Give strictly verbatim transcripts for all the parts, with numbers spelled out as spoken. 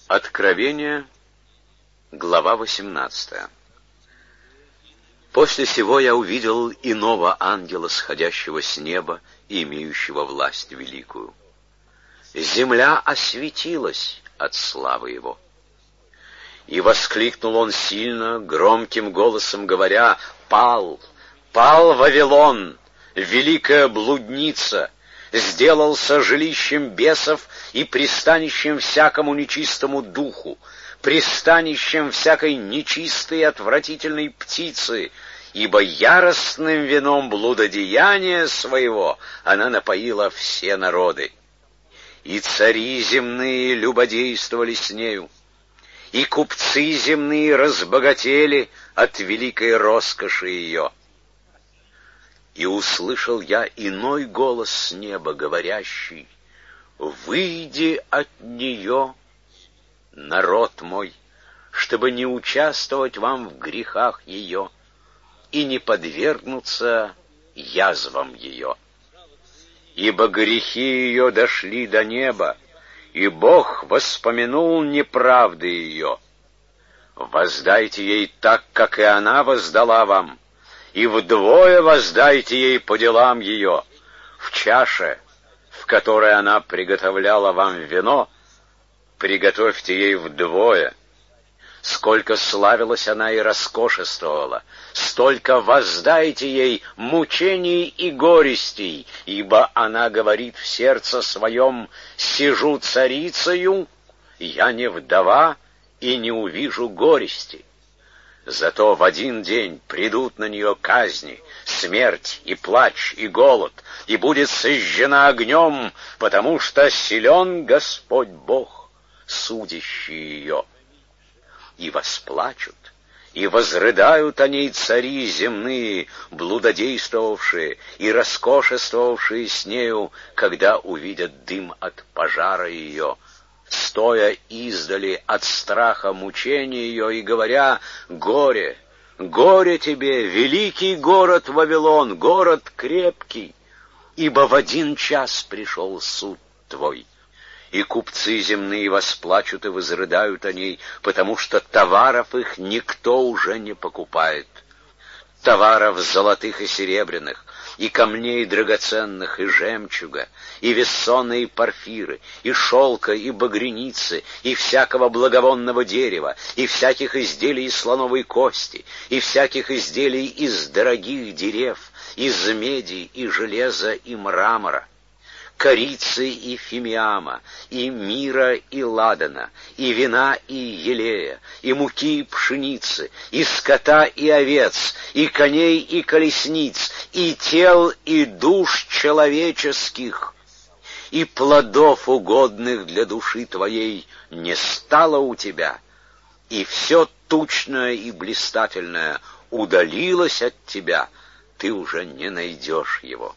Откровение, глава восемнадцатая. После сего я увидел иного ангела, сходящего с неба и имеющего власть великую. Земля осветилась от славы его. И воскликнул он сильно, громким голосом говоря: «Пал, пал Вавилон, великая блудница, сделался жилищем бесов и пристанищем всякому нечистому духу, пристанищем всякой нечистой и отвратительной птицы, ибо яростным вином блудодеяния своего она напоила все народы. И цари земные любодействовали с нею, и купцы земные разбогатели от великой роскоши ее. И услышал я иной голос с неба, говорящий: «Выйди от нее, народ мой, чтобы не участвовать вам в грехах ее и не подвергнуться язвам ее. Ибо грехи ее дошли до неба, и Бог воспомянул неправды ее. Воздайте ей так, как и она воздала вам, и вдвое воздайте ей по делам ее. В чаше, в которой она приготовляла вам вино, приготовьте ей вдвое. Сколько славилась она и роскошествовала, столько воздайте ей мучений и горестей, ибо она говорит в сердце своем: сижу царицею, я не вдова и не увижу горести. Зато в один день придут на нее казни, смерть и плач и голод, и будет сожжена огнем, потому что силен Господь Бог, судящий ее. И восплачут, и возрыдают о ней цари земные, блудодействовавшие и роскошествовавшие с нею, когда увидят дым от пожара ее, стоя издали от страха мучения ее и говоря: «Горе, горе тебе, великий город Вавилон, город крепкий, ибо в один час пришел суд твой». И купцы земные восплачут и возрыдают о ней, потому что товаров их никто уже не покупает. Товаров золотых и серебряных, и камней драгоценных, и жемчуга, и вессона, и порфиры, и шелка, и багряницы, и всякого благовонного дерева, и всяких изделий из слоновой кости, и всяких изделий из дорогих дерев, из меди, и железа, и мрамора, корицы и фимиама, и мира и ладана, и вина и елея, и муки и пшеницы, и скота и овец, и коней и колесниц, и тел и душ человеческих, и плодов угодных для души твоей не стало у тебя, и все тучное и блистательное удалилось от тебя, ты уже не найдешь его.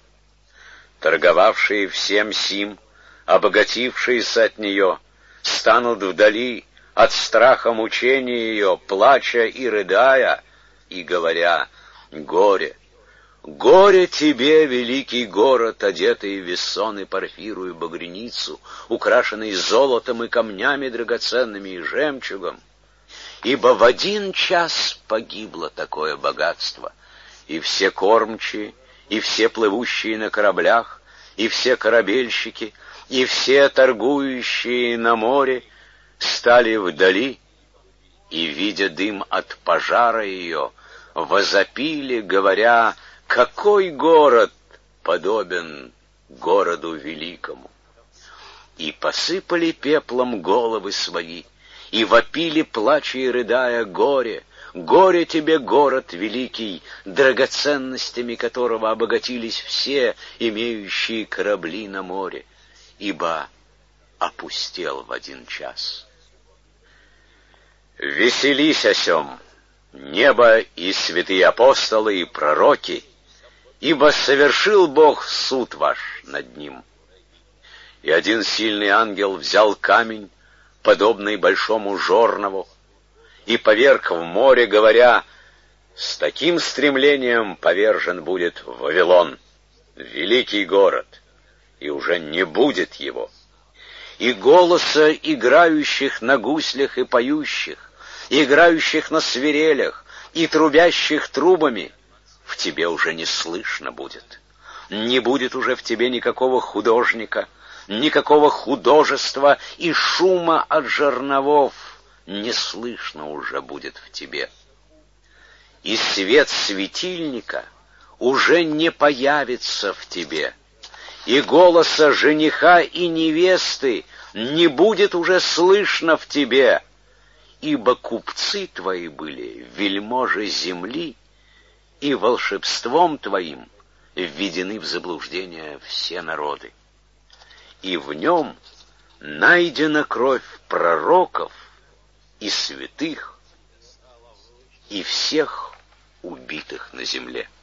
Торговавшие всем сим, обогатившиеся от нее, станут вдали от страха мучения ее, плача и рыдая, и говоря: «Горе, горе тебе, великий город, одетый в вессон и порфиру и багряницу, украшенный золотом и камнями драгоценными и жемчугом, ибо в один час погибло такое богатство, и все кормчие, и все плывущие на кораблях, и все корабельщики, и все торгующие на море стали вдали, и, видя дым от пожара ее, возопили, говоря: какой город подобен городу великому? И посыпали пеплом головы свои, и вопили, плача и рыдая: горе, горе тебе, город великий, драгоценностями которого обогатились все, имеющие корабли на море, ибо опустел в один час. Веселись о сем, небо и святые апостолы и пророки, ибо совершил Бог суд ваш над ним. И один сильный ангел взял камень, подобный большому жорнову, и поверг в море, говоря: с таким стремлением повержен будет Вавилон, великий город, и уже не будет его. и голоса играющих на гуслях и поющих, играющих на свирелях и трубящих трубами в тебе уже не слышно будет. Не будет уже в тебе никакого художника, никакого художества, и шума от жерновов не слышно уже будет в тебе. И свет светильника уже не появится в тебе, и голоса жениха и невесты не будет уже слышно в тебе, ибо купцы твои были вельможи земли, и волшебством твоим введены в заблуждение все народы. И в нем найдена кровь пророков и святых, и всех убитых на земле.